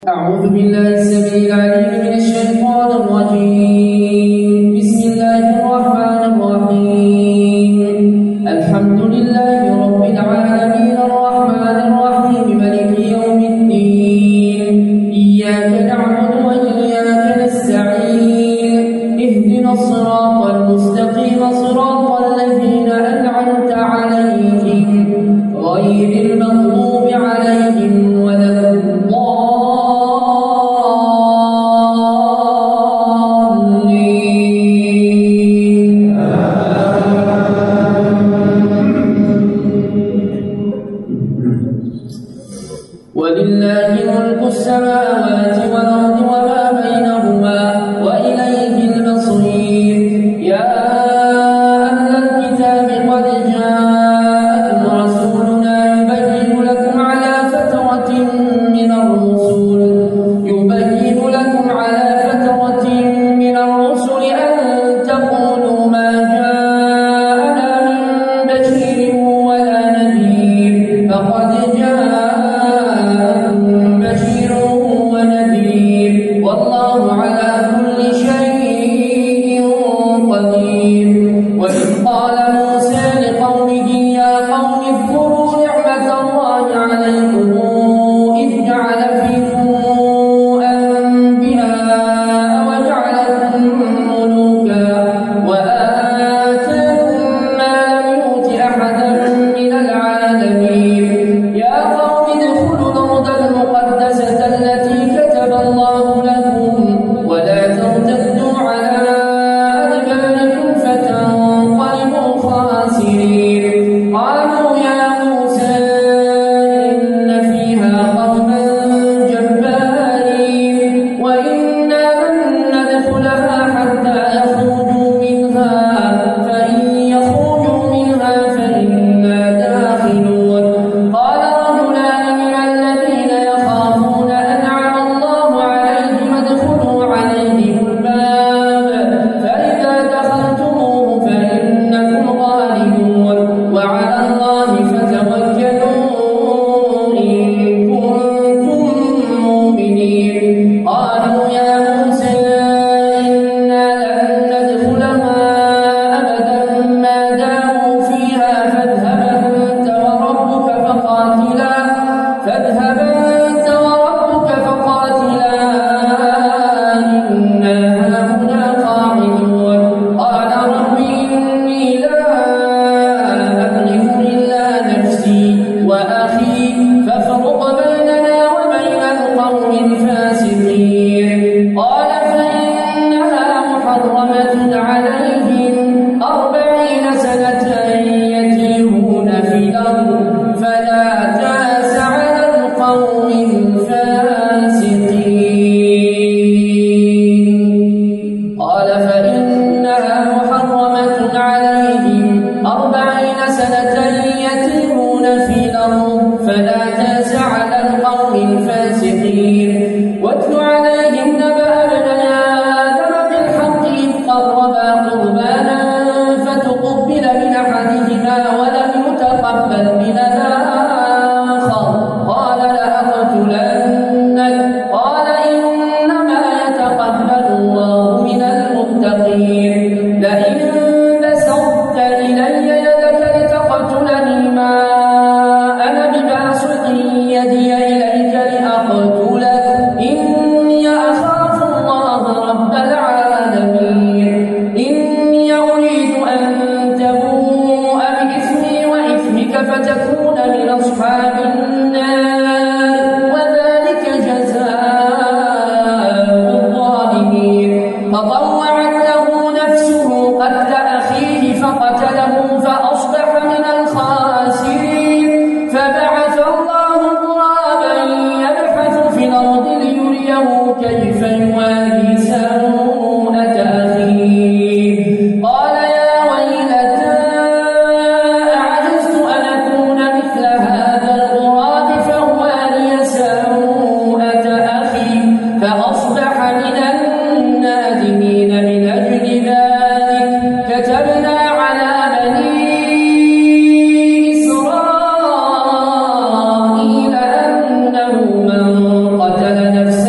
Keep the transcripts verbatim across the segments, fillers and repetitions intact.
أعوذ بالله السميع العليم من الشيطان الرجيم. بسم الله الرحمن الرحيم. الحمد لله رب العالمين الرحمن الرحيم مالك يوم الدين. إياك نعبد وإياك نستعين. اهدنا الصراط المستقيم صراط الذين أنعمت عليهم غير المغضوب عليهم ولا الضالين. ولله ملك السماوات والأرض وما بينهما وإليه المصير. يا أهل الكتاب قد جاءكم رسولنا يبين لكم على فترة من الرسل يبين لكم على فترة من الرسل أن تقولوا ما جاءنا من بشير ولا نذير فقد جاءكم بشير ونذير والله على كل شيء قدير. وإذ قال موسى لقومه يا قوم اذكروا نعمة الله عليكم إذ جعل فيكم أنبياء وجعلكم ملوكا وآتاكم ما لم يؤت أحدا من العالمين. يا قوم ادخلوا الأرض المقدسة التي كتب الله لكم ولا ترتدوا على أدباركم فتنقلبوا خاسرين. قالوا يا موسى إن فيها قوما جبارين وإنا لن ندخلها حتى يخرجوا منها فإن يخرجوا منها فإنا داخلون. قال رجلان من الذين يخافون أنعم الله عليهم ادخلوا عليهم الباب فإذا دخلتموه فإنكم غالبون وعلى الله فتوكلوا إن كنتم مؤمنين. قالوا يا موسى إنا لن ندخلها أبدا ما داموا فيها فاذهب أنت وربك فقاتلا فاذهب أنت وربك فقاتلا إنا هاهنا قاعدون. قال رب إني لا أملك إلا نفسي وأخي فافرق بيننا وبين القوم الفاسقين. قال فإنها محرمة عليهم أربعين سنة يتيهون في الأرض فلا تأس على القوم الفاسقين. قال فإنها محرمة عليهم أربعين سنة يتيهون في الأرض فلا تأس على القوم الفاسقين. واتل عليهم نبأ ابني آدم بالحق إذ قربا قربانا فتقبل من أحدهما ولم يتقبل من الآخر قال لأقتلنك قال إنما يتقبل الله من المتقين. لئن بسطت إلي يدك لتقتلني ما أنا بباسط يدي إليك لأقتلك إني أخاف الله رب العالمين. إني أريد أن تبوء بإثمي وإثمك فتكون من أصحاب النار وذلك جزاء الظالمين. فطوعت له نفسه قتل أخيه فقتله فأصبح من الخاسرين. فبعث الله غرابا يبحث في الأرض ليريه كيف يواري سوءة أخيه. قال يا ويلتى أعجزت أن أكون مثل هذا الغراب فأواري سوءة أخي فأصبح من النادمين. من أجل ذلك كتبنا على بني إسرائيل أنه من قتل نفسا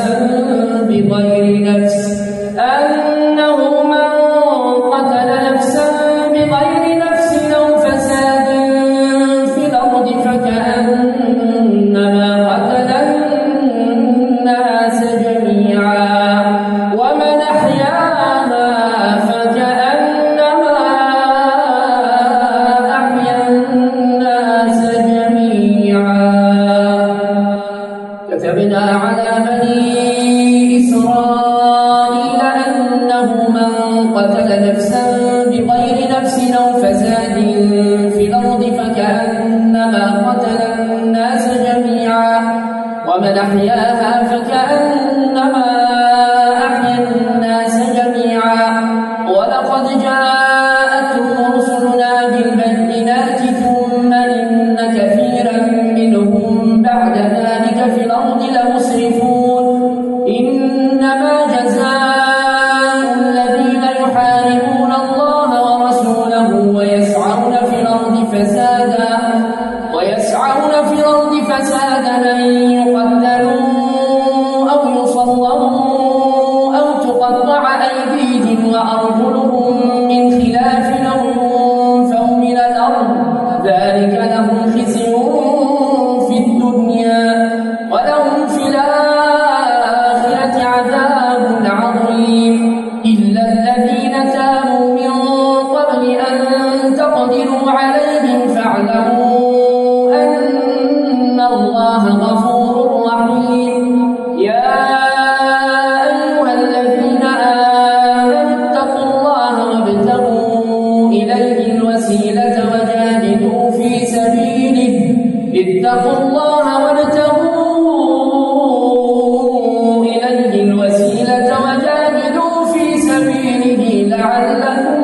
بني إسرائيل أنه من قتل نفسا بغير نفس أو فساد في الأرض فكأنما قتل الناس جميعا ومن أحياها فكأنما أحيا الناس جميعا ولقد جاءتهم رسلنا بالبينات ثم إن كثيرا منهم بعد ذلك في الأرض لمسرفون إنما جزاء الذين يحاربون الله ورسوله ويسعون في الأرض فسادا ويسعون في الأرض فسادا أن يقتلوا أو يصلبوا أو تقطع أيديهم وأرجلهم من خلاف أو ينفوا من الأرض ذلك لهم خزي في الدنيا ولهم في الآخرة عذاب عظيم إلا الذين تابوا من قبل أن تقدروا عليهم فاعلموا أن الله غفور رحيم يا أيها الذين آمنوا اتقوا الله وابتغوا إليه الوسيلة وجاهدوا في سبيله اتقوا الله وابتغوا إليه الوسيلة وجاهدوا في سبيله لعلكم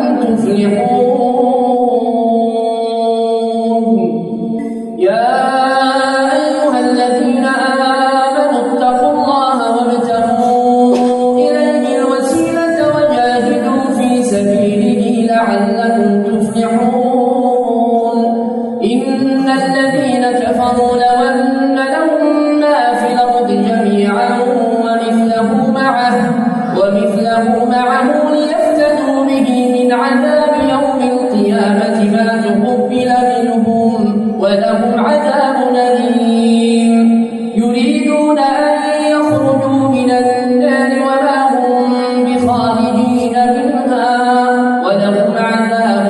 تفلحون يا أيها الذين آمنوا اتقوا الله وابتغوا إليه الوسيلة وجاهدوا في سبيله لعلكم تفلحون إن الذين كفروا لو أن لهم ما في الأرض جميعا ومثله معه ومثله معه ليفتدوا به من عذاب يوم القيامة ما تقبل منهم ولهم عذاب أليم يريدون أن يخرجوا من النار وما هم بخارجين منها ولهم عذاب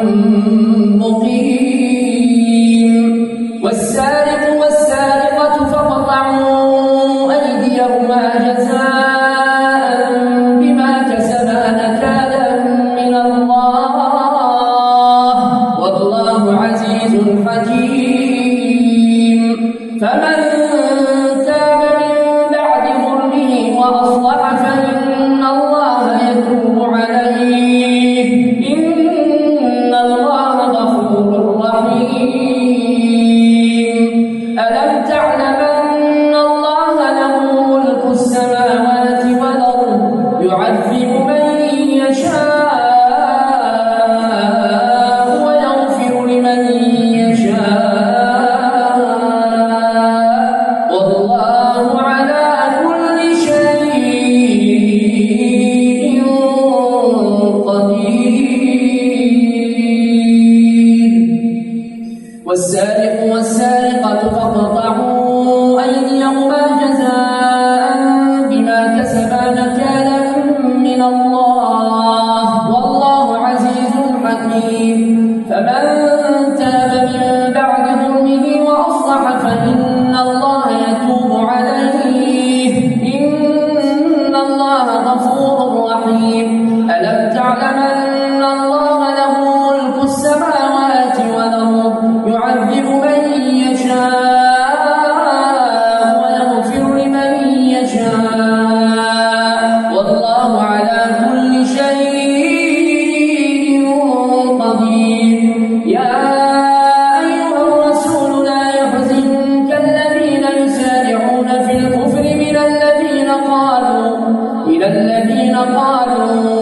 مقيم والسارق والسارقة فاقطعوا أيديهما جزاء بما كسبا نكالا من الله والله عزيز حكيم فمن تاب من بعد ظلمه وأصلح فإن الله يتوب عليه إن الله غفور رحيم ألم تعلم أن الله له ملك السماوات والأرض يعذب من يشاء ويغفر لمن يشاء والله على كل شيء قدير والسارق والسارقة فاقطعوا أيديهما جزاء بما كسبا نكالا من الله والله عزيز حكيم فمن تاب من بعد ظلمه وأصلح فإن الله يتوب عليه إن الله غفور رحيم ألم تعلم أن الله له ملك السماوات والأرض يعذب من يشاء ويغفر لمن يشاء والله على كل شيء قدير يا أيها الرسول لا يحزنك الذين يسارعون في الكفر من الذين قالوا من الذين قالوا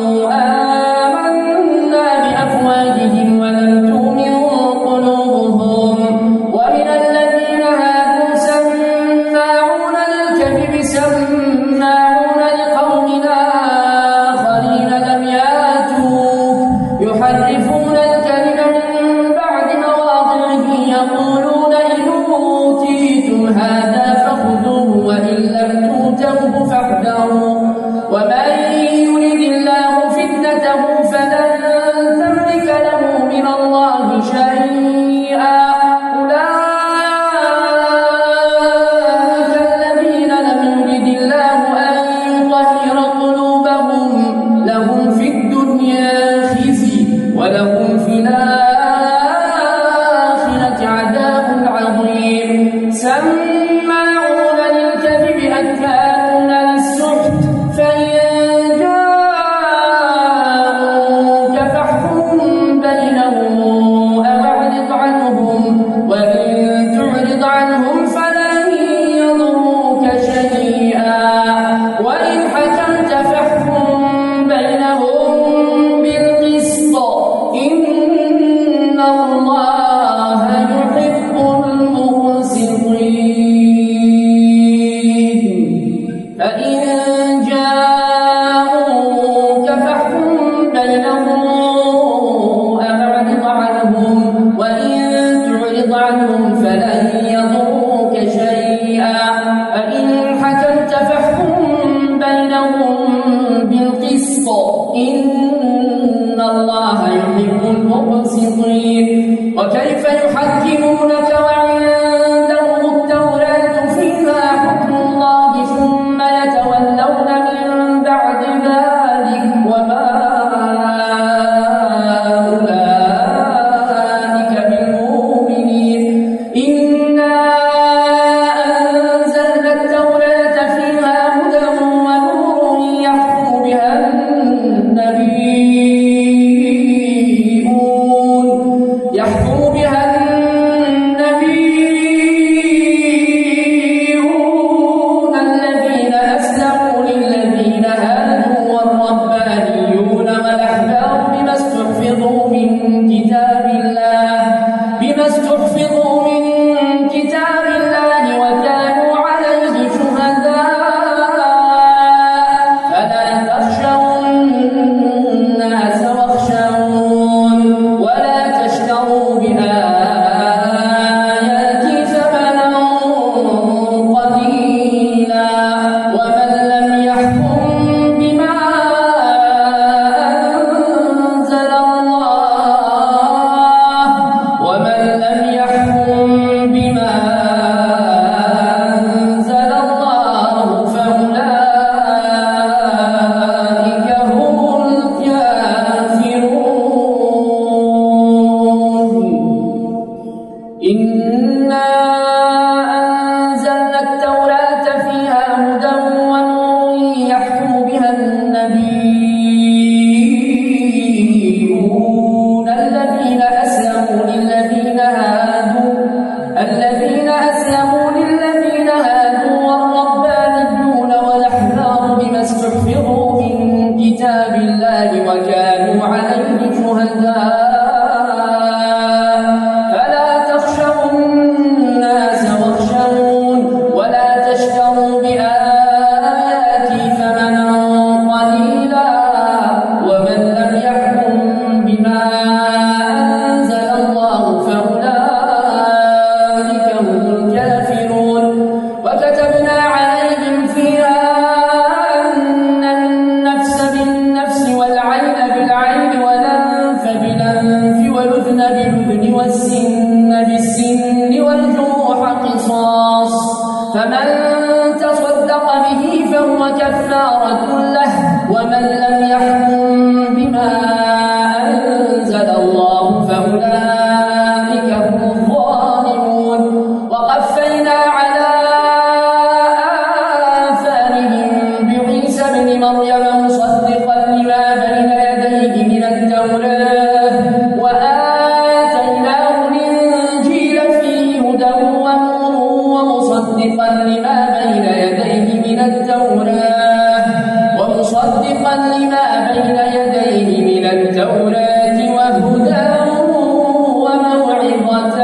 آمنا بأفواههم ولم تؤمن قلوبهم ومن الذين هادوا سماعون للكذب سماعون لقوم آخرين لم يأتوك يحرفون الكلم من بعد مواضعه يقولون إن أوتيتم هذا فخذوه وإن لم تؤتوه فاحذروا ومن يرد الله فإن جاءوك فاحكم بينهم أو أعرض عنهم، وإن تعرض عنهم فلن يضروك شيئا، فإن حكمت فاحكم بينهم بالقسط، إن الله يحب المقسطين. وكيف يحكمونك وعندهم التوراة فيها حكم الله ثم يتولون من بعد ذلك وما أولئك بالمؤمنين. إنا أنزلنا التوراة فيها هدى ونور يحكم بها النبيون يحكم بها النبيون الذين أسلموا للذين هادوا والربانيون والأحبار بما استحفظوا من كتاب الله بما استحفظوا من كتاب الله وكانوا عليه شهداء. فلا تخشوا الناس واخشون ولا تشتروا بآياتي ثمنا قليلا، ومن لم يحكم بما أنزل الله ومن لم يحكم بما أنزل الله فأولئك هم الكافرون. إنا أنزلنا التوراة فيها هدى ونور يحكم بها النبيون الذين أسلموا للذين هادوا الذين أسلموا للذين هادوا والربانيون والأحبار بما استحفظوا من كتاب الله وكانوا عليه شهداء. فلا تخشوا الناس واخشون ولا تشتروا بآياتي ثمنا قليلا، ومن لم يحكم بما أنزل الله فأولئك هم الكافرون. وكتبنا عليهم فيها أن النفس بالنفس والعين بالعين والأنف بالأنف والأذن بالأذن والسن بالسن والجروح قصاص، فمن تصدق به فهو كفارة له، ومن لم يحكم بما أنزل الله فأولئك هم الظالمون. وقفينا على آثارهم بعيسى ابن مريم مصدقا لما بين يديه من التوراة وآتيناه الإنجيل فيه هدى ونور ومصدقا لما بين يديه من التوراة ومصدقا لما بين يديه من التوراة وهدى وموعظة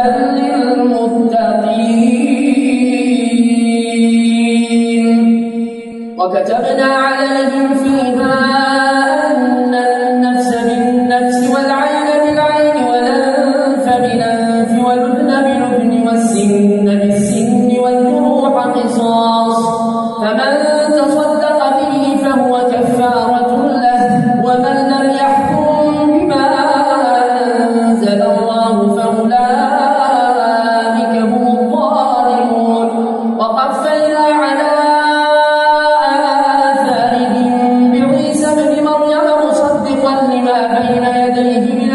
للمتقين. وكتبنا عليهم فيها أن النفس بالنفس والعين بالعين والأنف بالأنف والأذن بالأذن والسن بالسن والجروح قصاص، فمن تصدق به فهو كفارة له، ومن لم يحكم بما أنزل الله فأولئك هم الظالمون. وقفينا على آثارهم بعيسى ابن مريم مصدقا لما بين يديه من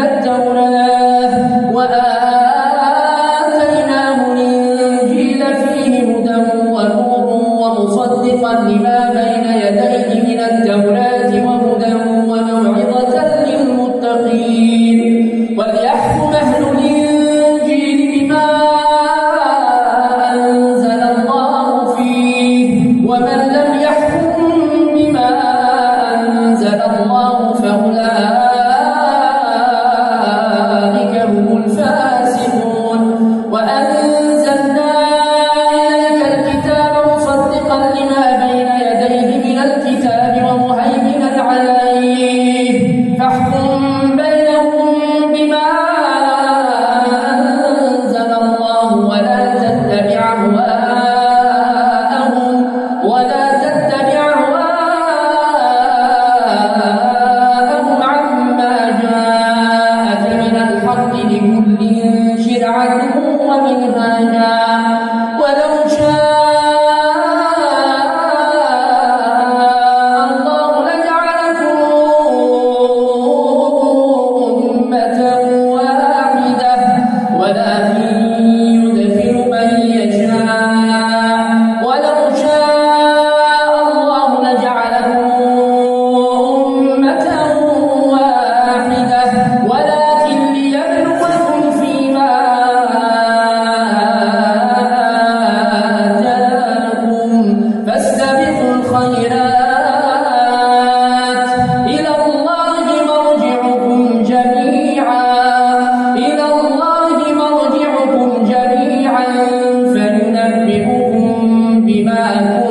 بما